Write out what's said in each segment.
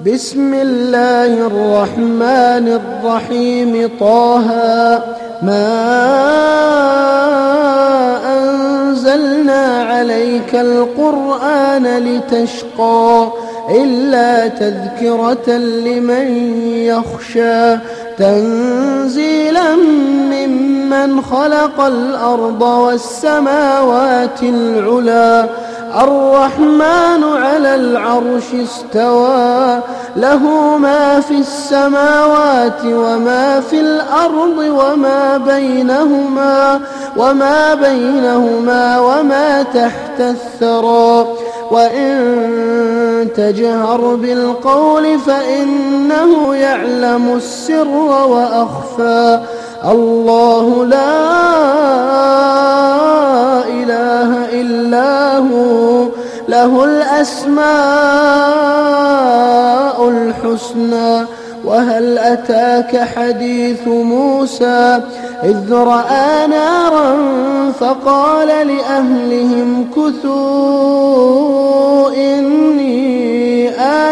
بسم الله الرحمن الرحيم. طه ما أنزلنا عليك القرآن لتشقى إلا تذكرة لمن يخشى تنزيلا ممن خلق الأرض والسماوات العلى الرحمن على العرش استوى له ما في السماوات وما في الأرض وما بينهما وما تحت الثرى وإن تجهر بالقول فإنه يعلم السر وأخفى الله لا إله إلا هو له الأسماء الحسنى. وهل أتاك حديث موسى إذ رأى نارا فقال لأهلهم كثوا إني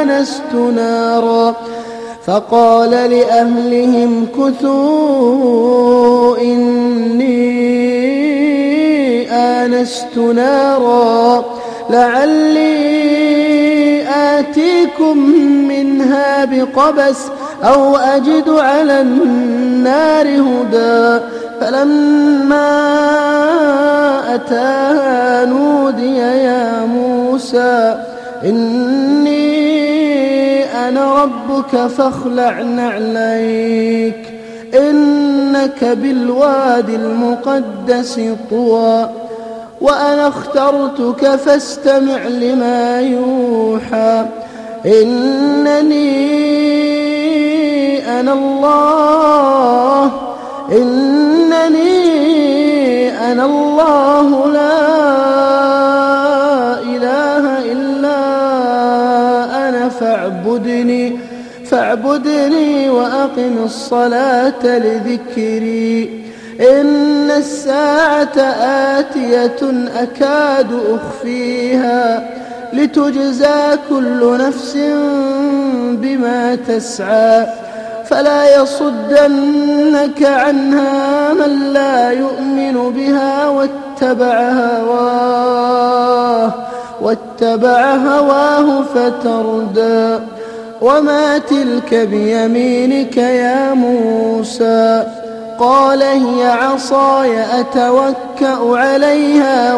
آنست نارا لعلي آتيكم منها بقبس أو أجد على النار هدى فلما أتاها نودي يا موسى إني أنا ربك فاخلع نعليك إنك بالوادي المقدس طوى وأنا اخترتك فاستمع لما يوحى إنني أنا الله لا إله إلا أنا فاعبدني وأقم الصلاة لذكري إن الساعة آتية أكاد أخفيها لتجزى كل نفس بما تسعى فلا يصدنك عنها من لا يؤمن بها واتبع هواه فتردى. وما تلك بيمينك يا موسى قال هي عصاي أتوكأ عليها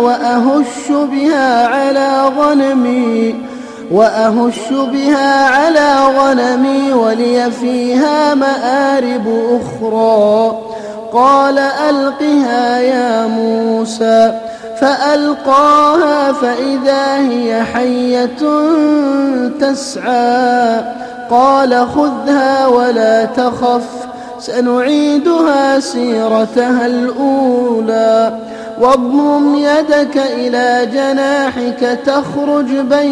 وأهش بها على غنمي ولي فيها مآرب أخرى قال ألقها يا موسى فألقاها فإذا هي حية تسعى قال خذها ولا تخف سنعيدها سيرتها الأولى واضمم يدك إلى جناحك تخرج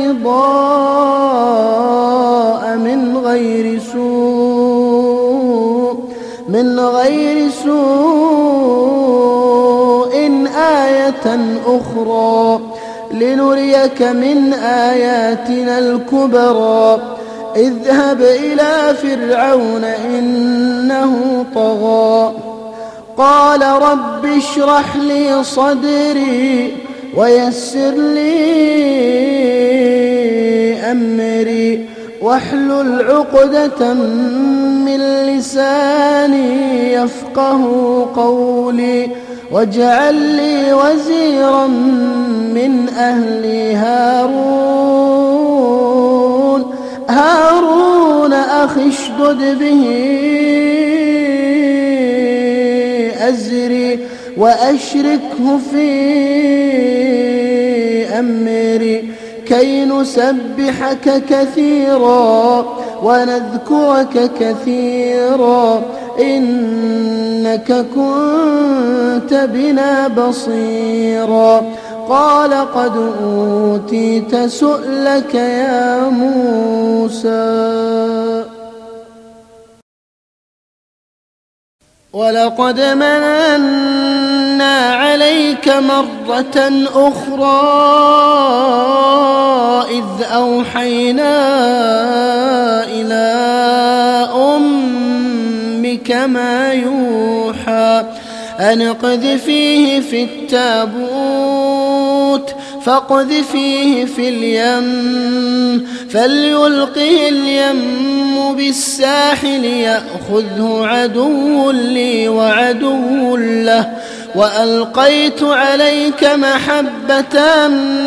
بيضاء من غير سوء آية أخرى لنريك من آياتنا الكبرى اذهب إلى فرعون إنه طغى قال رب اشرح لي صدري ويسر لي أمري واحلل عقدة من لساني يفقه قولي واجعل لي وزيرا من أهلي هارون أخي اشدد به أزري وأشركه في أمري كي نسبحك كثيرا ونذكرك كثيرا إنك كنت بنا بصيرا قال قد أوتيت سؤلك يا موسى ولقد مننا عليك مرة أخرى إذ أوحينا كما يوحى أن اقذفيه في التابوت فاقذفيه في اليم فليلقه اليم بالساحل يأخذه عدو لي وعدو له وألقيت عليك محبة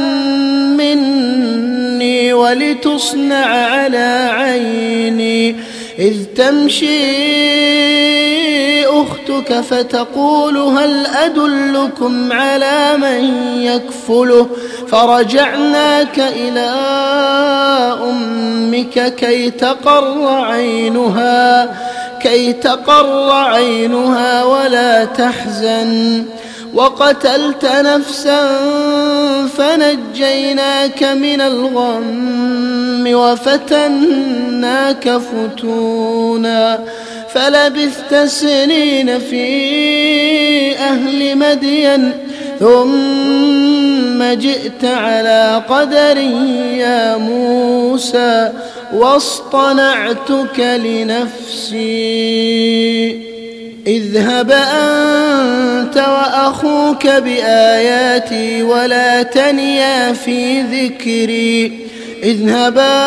مني ولتصنع على عيني إذ تمشي أختك فتقول هل أدلكم على من يكفله فرجعناك إلى أمك كي تقر عينها ولا تحزن وقتلت نفسا فنجيناك من الغم وفتناك فتونا فلبثت سنين في أهل مدين ثم جئت على قدر يا موسى واصطنعتك لنفسي اذهب أنت وأخوك بآياتي ولا تنيا في ذكري اذهبا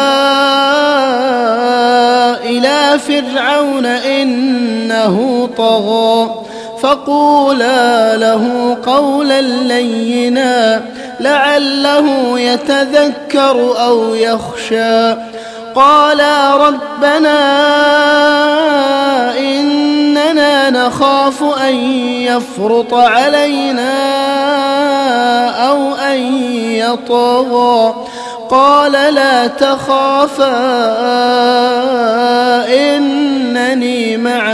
إلى فرعون إنه طغى فقولا له قولا لينا لعله يتذكر أو يخشى قالا ربنا إننا نخاف أن يفرط علينا أو أن يطغى قال لا تخافا إنني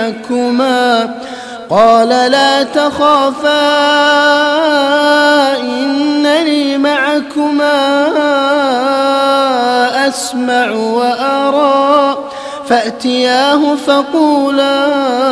معكما أسمع وأرى فأتياه فقولا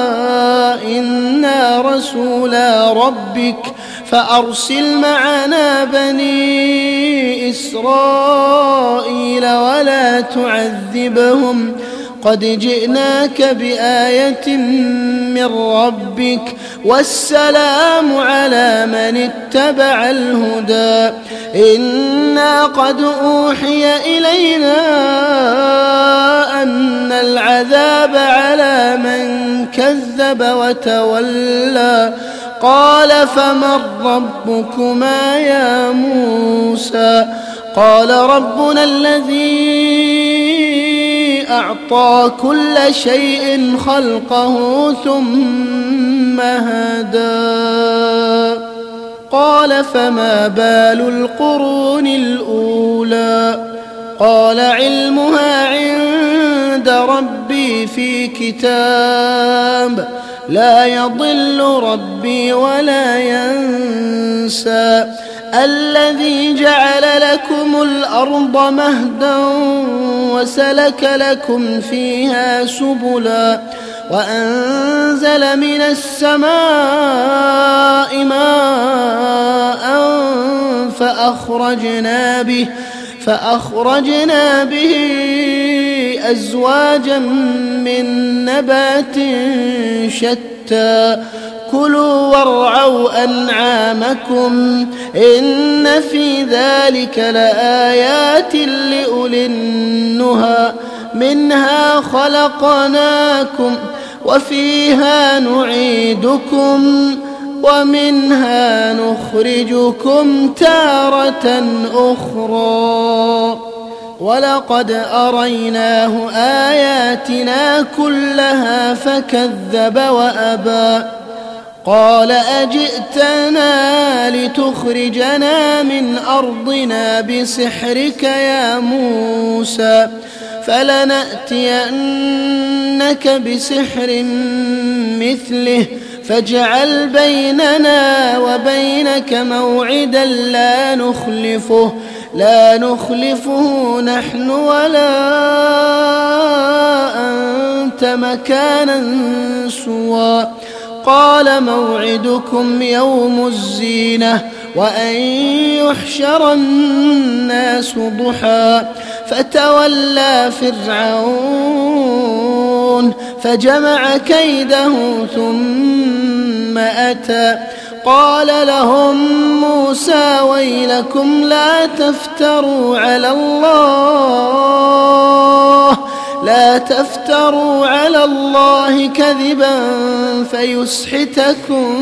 إنا رسولا ربك فأرسل معنا بني إسرائيل ولا تعذبهم قد جئناك بآية من ربك والسلام على من اتبع الهدى إنا قد أوحي إلينا أن العذاب على من كذب وتولى قال فمن ربكما يا موسى قال ربنا الذي أعطى كل شيء خلقه ثم هدى قال فما بال القرون الأولى قال علمها عند ربي في كتاب لا يضل ربي ولا ينسى الذي جعل لكم الأرض مهدا وسلك لكم فيها سبلا وأنزل من السماء ماء فأخرجنا به أزواجا من نبات شتى كلوا وارعوا أنعامكم إن في ذلك لآيات لأولي النهى منها خلقناكم وفيها نعيدكم ومنها نخرجكم تارة أخرى ولقد أريناه آياتنا كلها فكذب وأبى قال أجئتنا لتخرجنا من أرضنا بسحرك يا موسى فلنأتينك بسحر مثله فاجعل بيننا وبينك موعدا لا نخلفه نحن ولا أنت مكانا سوى قال موعدكم يوم الزينة وأن يحشر الناس ضحى فتولى فرعون فجمع كيده ثم أتى قال لهم موسى ويلكم لا تفتروا على الله كذبا فيسحتكم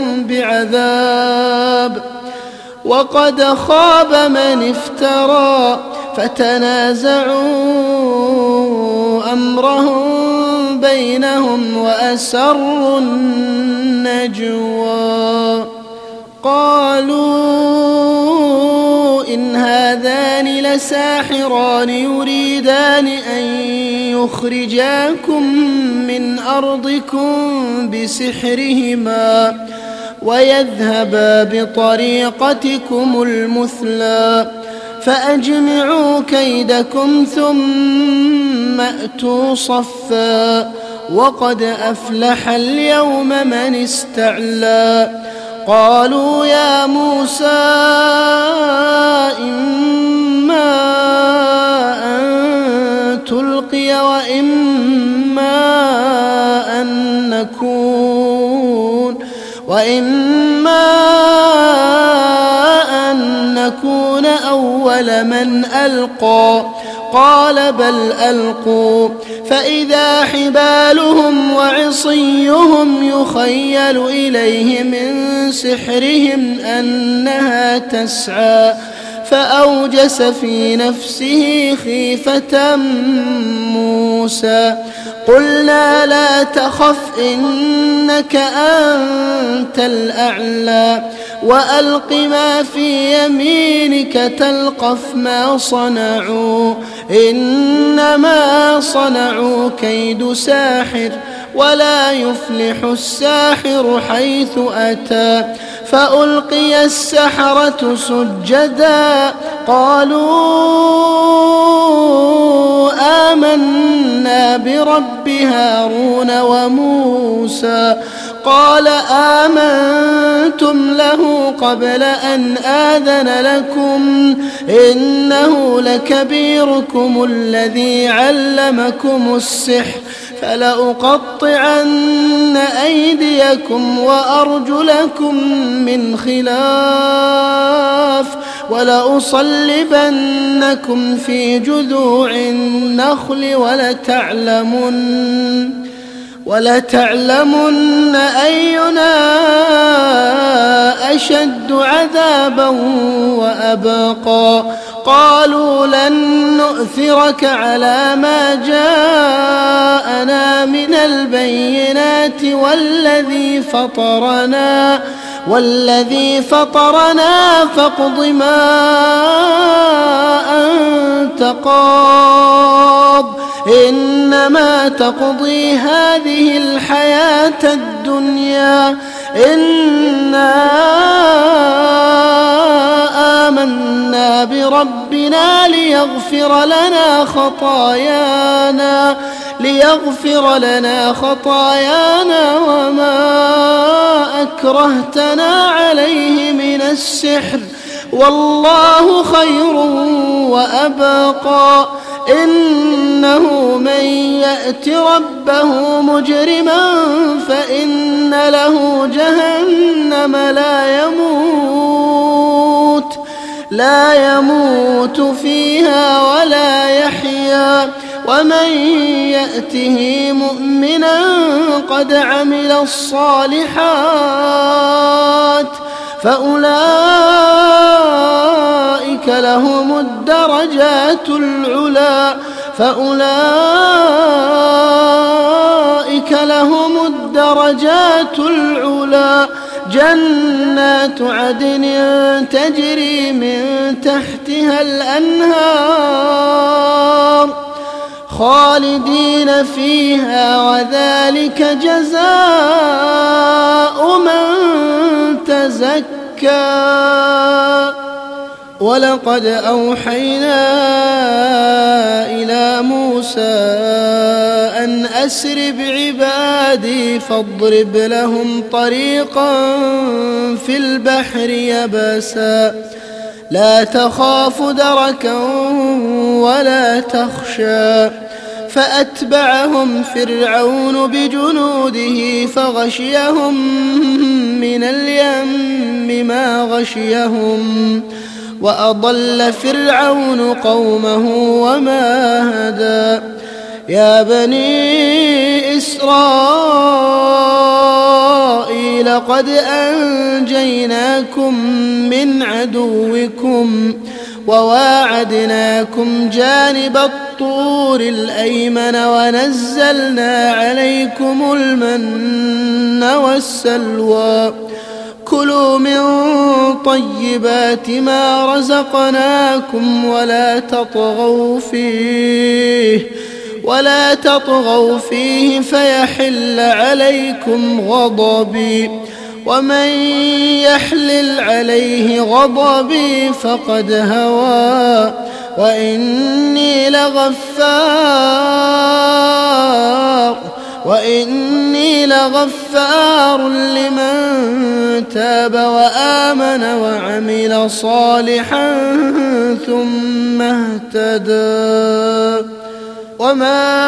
بعذاب وقد خاب من افترى فتنازعوا أمرهم بينهم وأسروا النجوى قالوا إن هذان لساحران يريدان أن يخرجاكم من أرضكم بسحرهما ويذهبا بطريقتكم المثلى فأجمعوا كيدكم ثم أتوا صفا وقد أفلح اليوم من استعلى قالوا يا موسى إما أن تلقي وإما أن نكون أول من ألقى قال بل ألقوا فإذا حبالهم وعصيهم يخيل إليه من سحرهم أنها تسعى فأوجس في نفسه خيفة موسى قلنا لا تخف إنك أنت الأعلى وألق ما في يمينك تلقف ما صنعوا إنما صنعوا كيد ساحر ولا يفلح الساحر حيث أتى فألقي السحرة سجدا قالوا آمنا برب هارون وموسى قال آمنتم له قبل أن آذن لكم إنه لكبيركم الذي علمكم السحر فلأقطعن أيديكم وأرجلكم من خلاف ولأصلبنكم في جذوع النخل ولتعلمن أينا أشد عذابا وأبقى قالوا لن نؤثرك على ما جاءنا من البينات والذي فطرنا فاقض ما أنت قاض إنما تقضي هذه الحياة الدنيا إنا آمنا بربنا ليغفر لنا خطايانا وما أكرهتنا عليه من السحر والله خير وأبقى إنه من يأت ربه مجرما فإن له جهنم لا يموت فيها ولا يحيا ومن يأته مؤمنا قد عمل الصالحات فأولئك لهم الدرجات العلا جنات عدن تجري من تحتها الأنهار خالدين فيها وذلك جزاء من تزكى ولقد أوحينا إلى موسى أن أسر بعبادي فاضرب لهم طريقا في البحر يبسا لا تخاف دركا ولا تخشى فأتبعهم فرعون بجنوده فغشيهم من اليم ما غشيهم وأضل فرعون قومه وما هدى يا بني إسرائيل قد أنجيناكم من عدوكم وواعدناكم جانب الطور الأيمن ونزلنا عليكم المن والسلوى كلوا من طيبات ما رزقناكم ولا تطغوا فيه فيحل عليكم غضبي ومن يحلل عليه غضبي فقد هوى وإني لغفار لمن تاب وآمن وعمل صالحا ثم اهتدى وما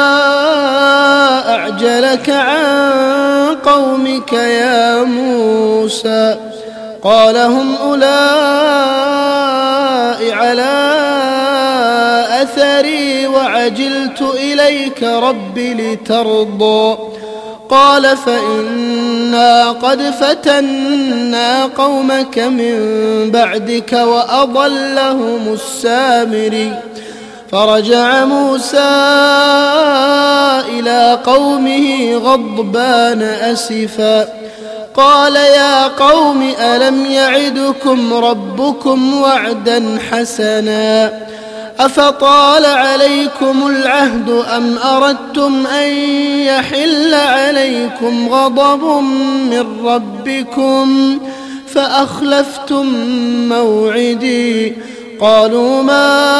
أعجلك عن قومك يا موسى قال هم أولئك على أثري وعجلت إليك رب لترضى قال فإنا قد فتنا قومك من بعدك وأضلهم السامري فرجع موسى إلى قومه غضبان أسفا قال يا قوم ألم يعدكم ربكم وعدا حسنا أفطال عليكم العهد أم أردتم أن يحل عليكم غضب من ربكم فأخلفتم موعدي قالوا ما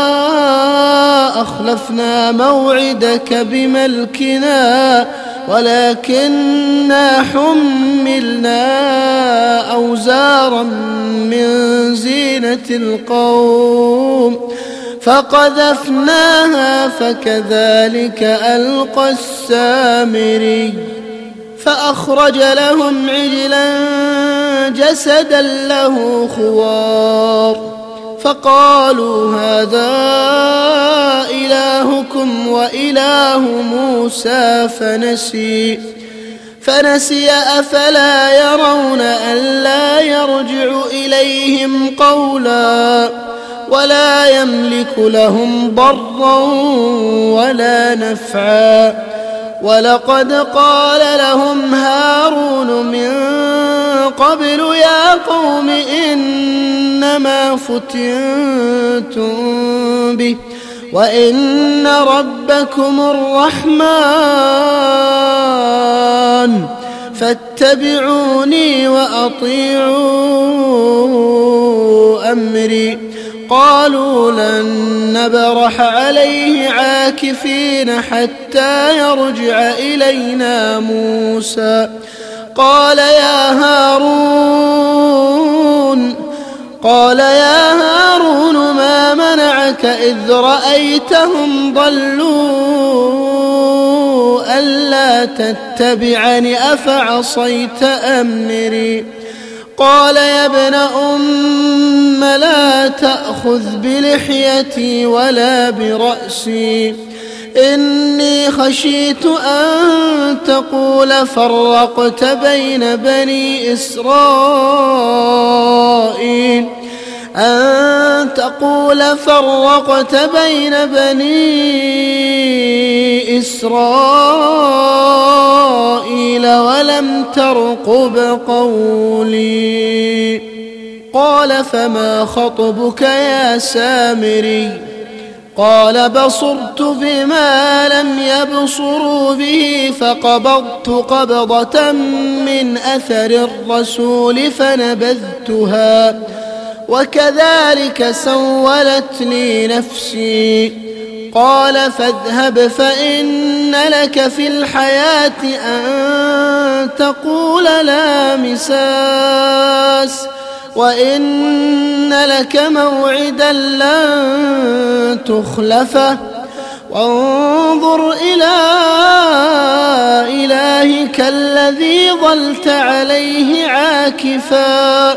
أخلفنا موعدك بملكنا ولكننا حملنا أوزارا من زينة القوم فقذفناها فكذلك ألقى السامري فأخرج لهم عجلا جسدا له خوار فقالوا هذا إلهكم وإله موسى فنسي أفلا يرون ألا يرجع إليهم قولا ولا يملك لهم ضرا ولا نفعا ولقد قال لهم هارون من قبل يا قوم إنما فتنتم به وإن ربكم الرحمن فاتبعوني وأطيعوا أمري قالوا لن نبرح عليه عاكفين حتى يرجع إلينا موسى قال يا هارون ما منعك إذ رأيتهم ضلوا ألا تتبعني أفعصيت أمري قال يا ابن أم لا تأخذ بلحيتي ولا برأسي إني خشيت أن تقول فرقت بين بني إسرائيل ولم ترقب قولي قال فما خطبك يا سامري قال بصرت بما لم يبصروا به فقبضت قبضة من أثر الرسول فنبذتها وكذلك سولت لي نفسي قال فاذهب فإن لك في الحياة أن تقول لا مساس وإن لك موعدا لن تخلفه وانظر إلى إلهك الذي ظلت عليه عاكفا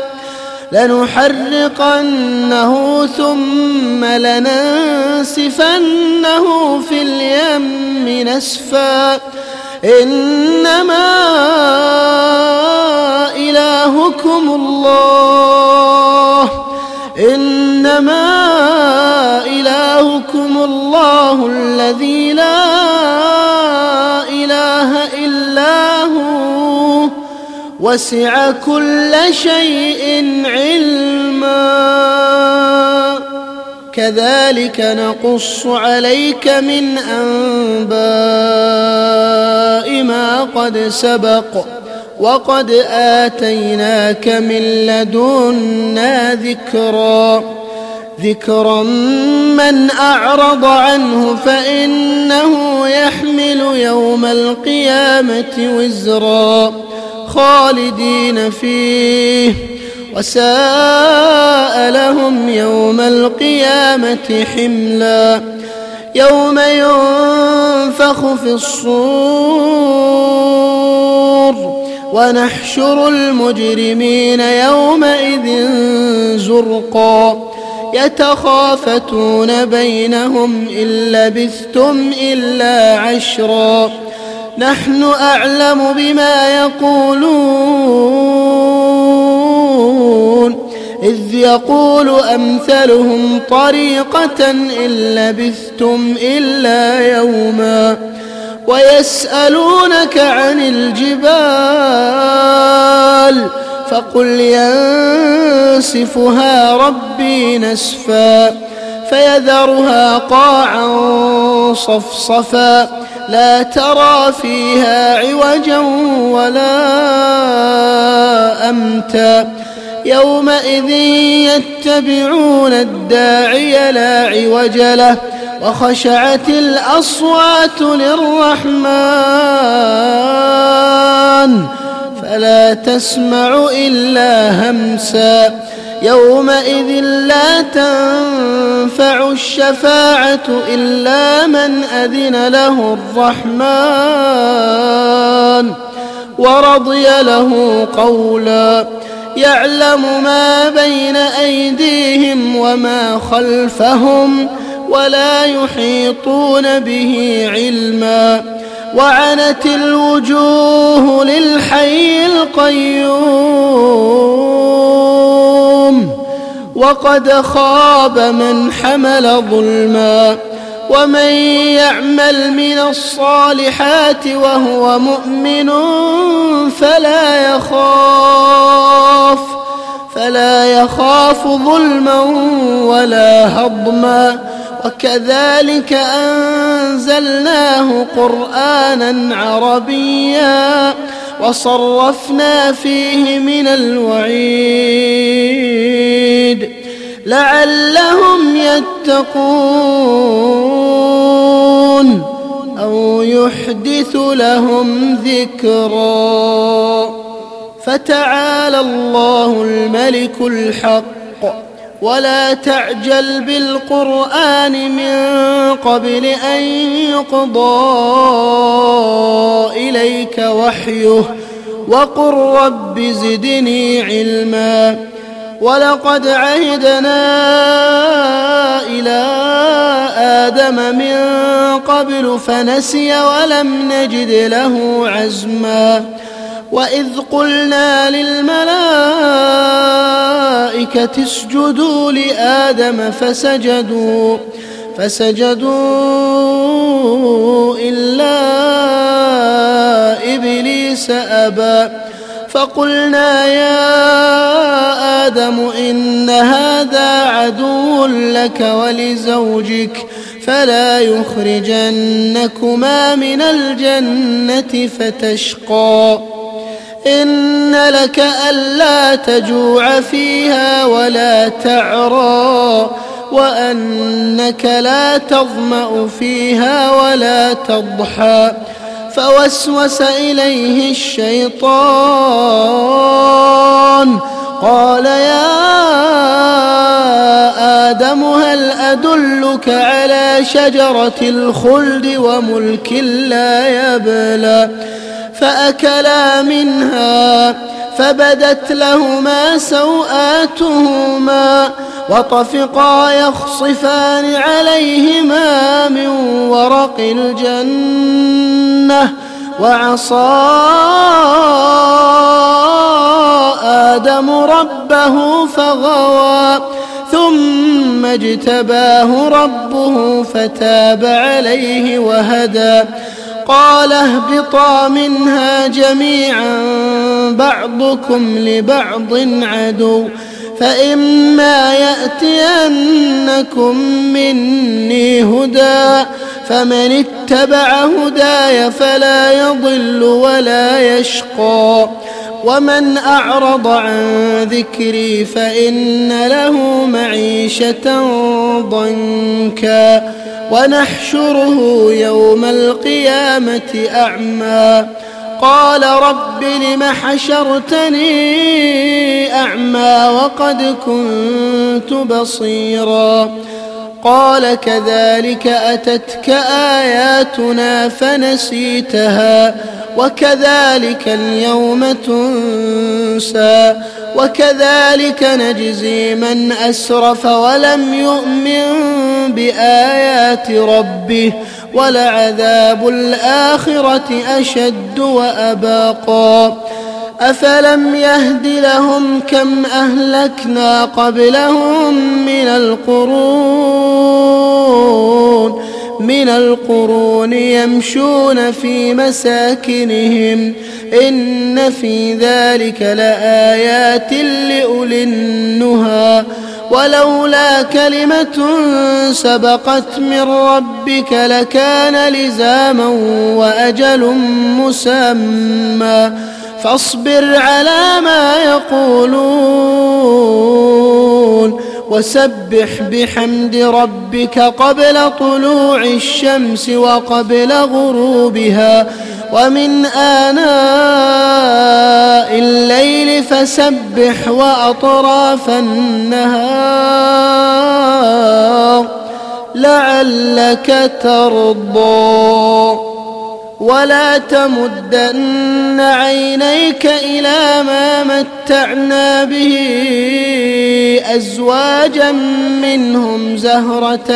لنحرقنه ثم لننسفنه في اليم نسفا إنما إلهكم الله الذي لا إله إلا هو وسع كل شيء علما كذلك نقص عليك من أنباء ما قد سبق وقد آتيناك من لدنا ذكرا من أعرض عنه فإنه يحمل يوم القيامة وزرا خالدين فيه وساء لهم يوم القيامة حملا يوم ينفخ في الصور ونحشر المجرمين يومئذ زرقا يتخافتون بينهم إن لبثتم إلا عشرا نحن أعلم بما يقولون إذ يقول أمثلهم طريقة إن لبثتم إلا يوما ويسألونك عن الجبال فقل ينسفها ربي نسفا فيذرها قاعا صفصفا لا ترى فيها عوجا ولا أمتا يومئذ يتبعون الداعي لا عوج له وخشعت الأصوات للرحمن فلا تسمع إلا همسا يومئذ لا تنفع الشفاعة إلا من أذن له الرحمن ورضي له قولا يعلم ما بين أيديهم وما خلفهم ولا يحيطون به علما وعنت الوجوه للحي القيوم وقد خاب من حمل ظلما ومن يعمل من الصالحات وهو مؤمن فلا يخاف ظلما ولا هضما وكذلك أنزلناه قرآنا عربيا وصرفنا فيه من الوعيد لعلهم يتقون أو يحدث لهم ذكرا فتعالى الله الملك الحق ولا تعجل بالقرآن من قبل أن يقضى إليك وحيه وقل رب زدني علما ولقد عهدنا إلى آدم من قبل فنسي ولم نجد له عزما وإذ قلنا للملائكة اسجدوا لآدم فسجدوا إلا إبليس أبى فقلنا يا آدم إن هذا عدو لك ولزوجك فلا يخرجنكما من الجنة فتشقى إن لك ألا تجوع فيها ولا تعرى وأنك لا تظمأ فيها ولا تضحى فوسوس إليه الشيطان قال يا آدم هل أدلك على شجرة الخلد وملك لا يبلى فأكلا منها فبدت لهما سوآتهما وطفقا يخصفان عليهما من ورق الجنة وعصى آدم ربه فغوى ثم اجتباه ربه فتاب عليه وهدى قال اهبطا منها جميعا بعضكم لبعض عدو فإما يأتينكم مني هدى فمن اتبع هداي فلا يضل ولا يشقى ومن أعرض عن ذكري فإن له معيشة ضنكا ونحشره يوم القيامة أعمى قال رب لم حشرتني أعمى وقد كنت بصيرا قال كذلك أتتك آياتنا فنسيتها وكذلك اليوم تنسى وكذلك نجزي من أسرف ولم يؤمن بآيات ربه ولعذاب الآخرة أشد وأبقى أفلم يهد لهم كم أهلكنا قبلهم من القرون يمشون في مساكنهم إن في ذلك لآيات لأولي النهى ولولا كلمة سبقت من ربك لكان لزاما وأجل مسمى فاصبر على ما يقولون وسبح بحمد ربك قبل طلوع الشمس وقبل غروبها ومن آناء الليل فسبح وأطراف النهار لعلك ترضى ولا تمدن عينيك إلى ما متعنا به أزواجا منهم زهرة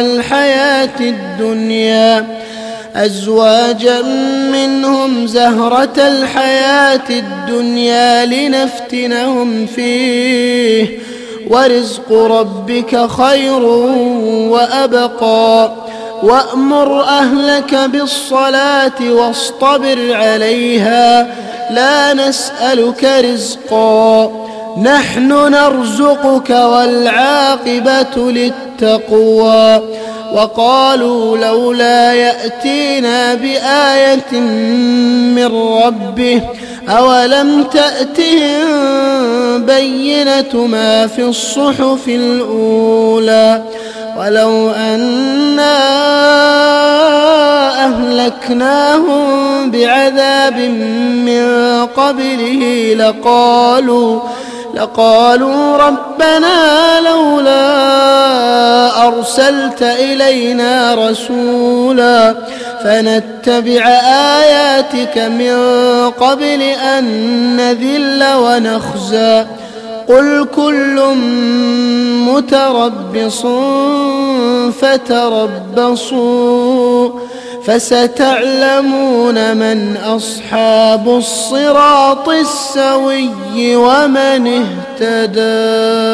الحياة الدنيا لنفتنهم فيه ورزق ربك خير وأبقى وأمر أهلك بالصلاة واصطبر عليها لا نسألك رزقا نحن نرزقك والعاقبة للتقوى وقالوا لولا يأتينا بآية من ربه أولم تأتهم بينة ما في الصحف الأولى ولو أنا أهلكناهم بعذاب من قبله لقالوا ربنا لولا أرسلت إلينا رسولا فنتبع آياتك من قبل أن نذل ونخزى قل كل متربص فتربصوا فستعلمون من أصحاب الصراط السوي ومن اهتدى.